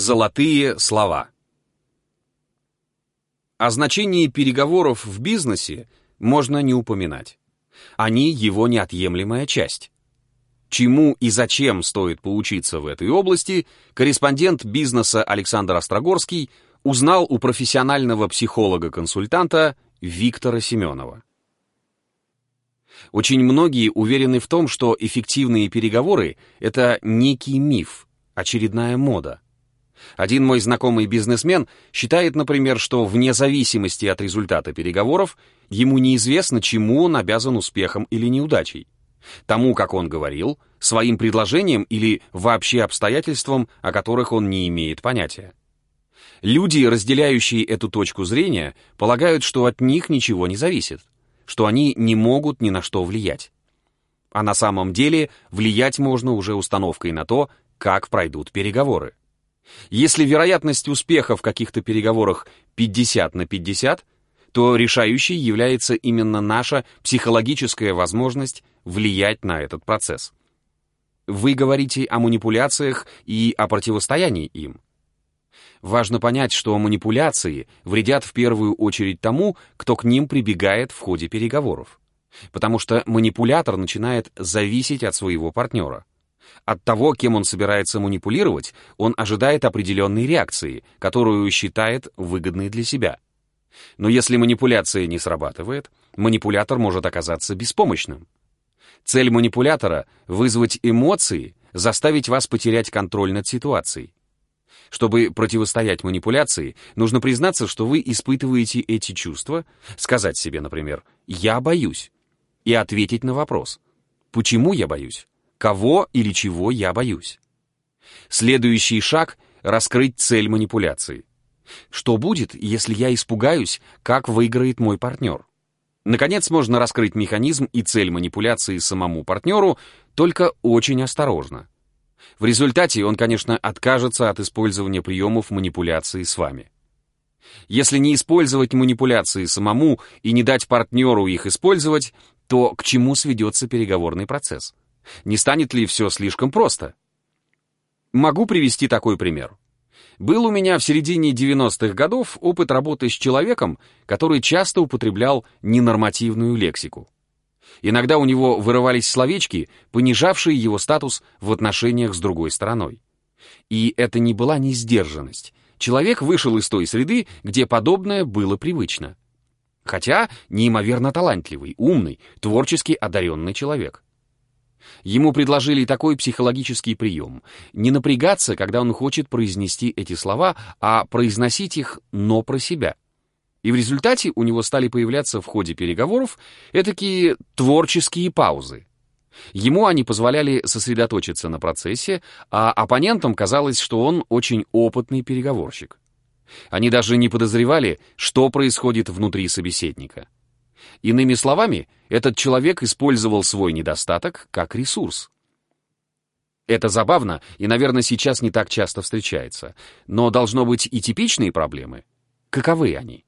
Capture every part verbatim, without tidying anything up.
Золотые слова. О значении переговоров в бизнесе можно не упоминать. Они его неотъемлемая часть. Чему и зачем стоит поучиться в этой области, корреспондент бизнеса Александр Острогорский узнал у профессионального психолога-консультанта Виктора Семенова. Очень многие уверены в том, что эффективные переговоры — это некий миф, очередная мода. Один мой знакомый бизнесмен считает, например, что вне зависимости от результата переговоров ему неизвестно, чему он обязан успехом или неудачей. Тому, как он говорил, своим предложением или вообще обстоятельствам, о которых он не имеет понятия. Люди, разделяющие эту точку зрения, полагают, что от них ничего не зависит, что они не могут ни на что влиять. А на самом деле влиять можно уже установкой на то, как пройдут переговоры. Если вероятность успеха в каких-то переговорах пятьдесят на пятьдесят, то решающей является именно наша психологическая возможность влиять на этот процесс. Вы говорите о манипуляциях и о противостоянии им. Важно понять, что манипуляции вредят в первую очередь тому, кто к ним прибегает в ходе переговоров. Потому что манипулятор начинает зависеть от своего партнера. От того, кем он собирается манипулировать, он ожидает определенной реакции, которую считает выгодной для себя. Но если манипуляция не срабатывает, манипулятор может оказаться беспомощным. Цель манипулятора — вызвать эмоции, заставить вас потерять контроль над ситуацией. Чтобы противостоять манипуляции, нужно признаться, что вы испытываете эти чувства, сказать себе, например, «я боюсь», и ответить на вопрос «почему я боюсь?», «кого или чего я боюсь?». Следующий шаг — раскрыть цель манипуляции. Что будет, если я испугаюсь, как выиграет мой партнер? Наконец, можно раскрыть механизм и цель манипуляции самому партнеру, только очень осторожно. В результате он, конечно, откажется от использования приемов манипуляции с вами. Если не использовать манипуляции самому и не дать партнеру их использовать, то к чему сведется переговорный процесс? Не станет ли все слишком просто? Могу привести такой пример. Был у меня в середине девяностых годов опыт работы с человеком, который часто употреблял ненормативную лексику. Иногда у него вырывались словечки, понижавшие его статус в отношениях с другой стороной. И это не была несдержанность. Человек вышел из той среды, где подобное было привычно. Хотя неимоверно талантливый, умный, творчески одаренный человек. Ему предложили такой психологический прием — не напрягаться, когда он хочет произнести эти слова, а произносить их, но про себя. И в результате у него стали появляться в ходе переговоров этакие творческие паузы. Ему они позволяли сосредоточиться на процессе, а оппонентам казалось, что он очень опытный переговорщик. Они даже не подозревали, что происходит внутри собеседника. Иными словами, этот человек использовал свой недостаток как ресурс. Это забавно и, наверное, сейчас не так часто встречается, но должно быть и типичные проблемы. Каковы они?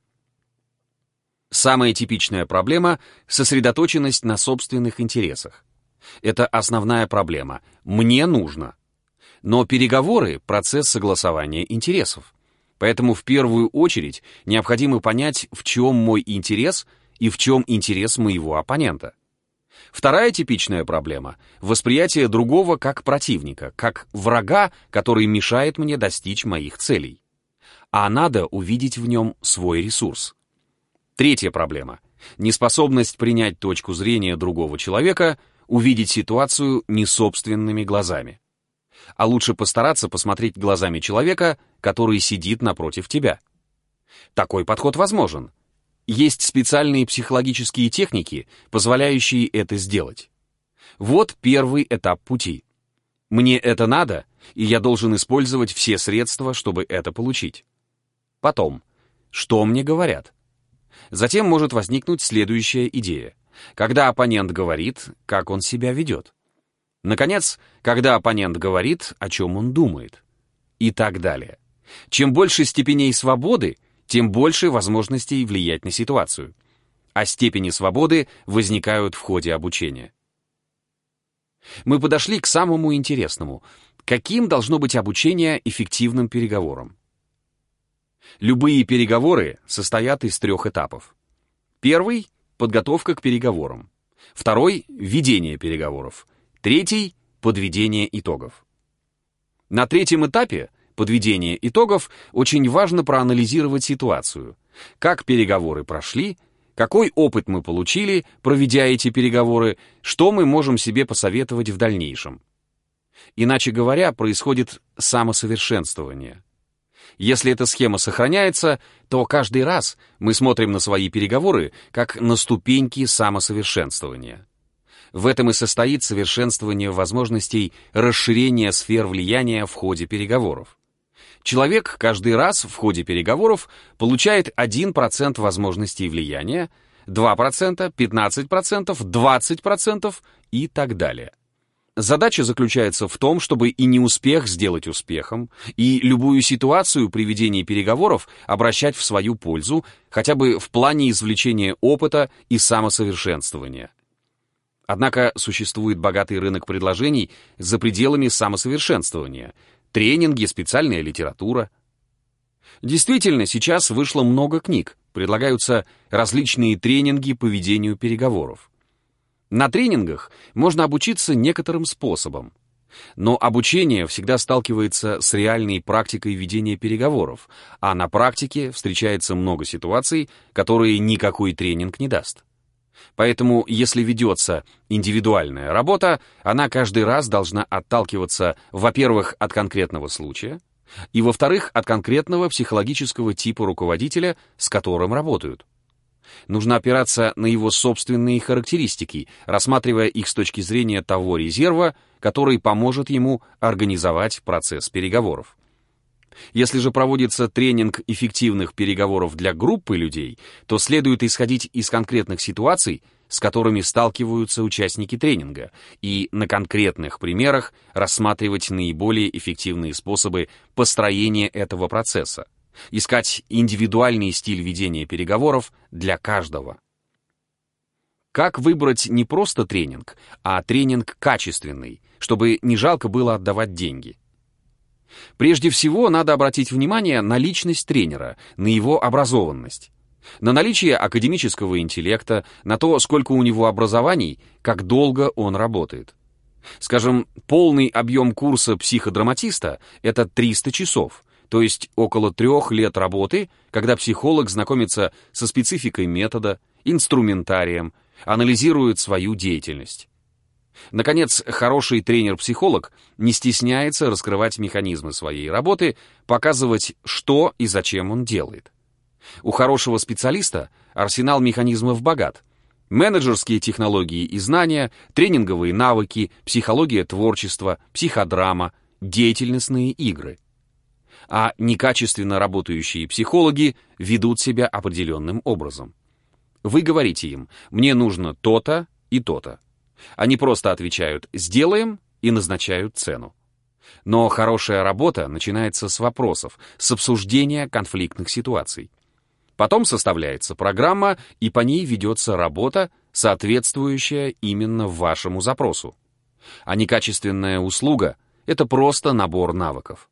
Самая типичная проблема — сосредоточенность на собственных интересах. Это основная проблема. Мне нужно. Но переговоры — процесс согласования интересов. Поэтому в первую очередь необходимо понять, в чем мой интерес и в чем интерес моего оппонента. Вторая типичная проблема — восприятие другого как противника, как врага, который мешает мне достичь моих целей. А надо увидеть в нем свой ресурс. Третья проблема — неспособность принять точку зрения другого человека, увидеть ситуацию не собственными глазами. А лучше постараться посмотреть глазами человека, который сидит напротив тебя. Такой подход возможен. Есть специальные психологические техники, позволяющие это сделать. Вот первый этап пути. Мне это надо, и я должен использовать все средства, чтобы это получить. Потом, что мне говорят? Затем может возникнуть следующая идея. Когда оппонент говорит, как он себя ведет. Наконец, когда оппонент говорит, о чем он думает. И так далее. Чем больше степеней свободы, тем больше возможностей влиять на ситуацию. А степени свободы возникают в ходе обучения. Мы подошли к самому интересному. Каким должно быть обучение эффективным переговорам? Любые переговоры состоят из трех этапов. Первый — подготовка к переговорам. Второй — ведение переговоров. Третий — подведение итогов. На третьем этапе, подведение итогов, очень важно проанализировать ситуацию. Как переговоры прошли, какой опыт мы получили, проведя эти переговоры, что мы можем себе посоветовать в дальнейшем. Иначе говоря, происходит самосовершенствование. Если эта схема сохраняется, то каждый раз мы смотрим на свои переговоры как на ступеньки самосовершенствования. В этом и состоит совершенствование возможностей расширения сфер влияния в ходе переговоров. Человек каждый раз в ходе переговоров получает один процент возможностей влияния, два процента, пятнадцать процентов, двадцать процентов и так далее. Задача заключается в том, чтобы и неуспех сделать успехом, и любую ситуацию при ведении переговоров обращать в свою пользу, хотя бы в плане извлечения опыта и самосовершенствования. Однако существует богатый рынок предложений за пределами самосовершенствования, тренинги, специальная литература. Действительно, сейчас вышло много книг, предлагаются различные тренинги по ведению переговоров. На тренингах можно обучиться некоторым способам, но обучение всегда сталкивается с реальной практикой ведения переговоров, а на практике встречается много ситуаций, которые никакой тренинг не даст. Поэтому, если ведется индивидуальная работа, она каждый раз должна отталкиваться, во-первых, от конкретного случая, и, во-вторых, от конкретного психологического типа руководителя, с которым работают. Нужно опираться на его собственные характеристики, рассматривая их с точки зрения того резерва, который поможет ему организовать процесс переговоров. Если же проводится тренинг эффективных переговоров для группы людей, то следует исходить из конкретных ситуаций, с которыми сталкиваются участники тренинга, и на конкретных примерах рассматривать наиболее эффективные способы построения этого процесса. Искать индивидуальный стиль ведения переговоров для каждого. Как выбрать не просто тренинг, а тренинг качественный, чтобы не жалко было отдавать деньги? Прежде всего, надо обратить внимание на личность тренера, на его образованность, на наличие академического интеллекта, на то, сколько у него образований, как долго он работает. Скажем, полный объем курса психодраматиста — это триста часов, то есть около трех лет работы, когда психолог знакомится со спецификой метода, инструментарием, анализирует свою деятельность. Наконец, хороший тренер-психолог не стесняется раскрывать механизмы своей работы, показывать, что и зачем он делает. У хорошего специалиста арсенал механизмов богат. Менеджерские технологии и знания, тренинговые навыки, психология творчества, психодрама, деятельностные игры. А некачественно работающие психологи ведут себя определенным образом. Вы говорите им: «Мне нужно то-то и то-то». Они просто отвечают «сделаем» и назначают цену. Но хорошая работа начинается с вопросов, с обсуждения конфликтных ситуаций. Потом составляется программа, и по ней ведется работа, соответствующая именно вашему запросу. А некачественная услуга — это просто набор навыков.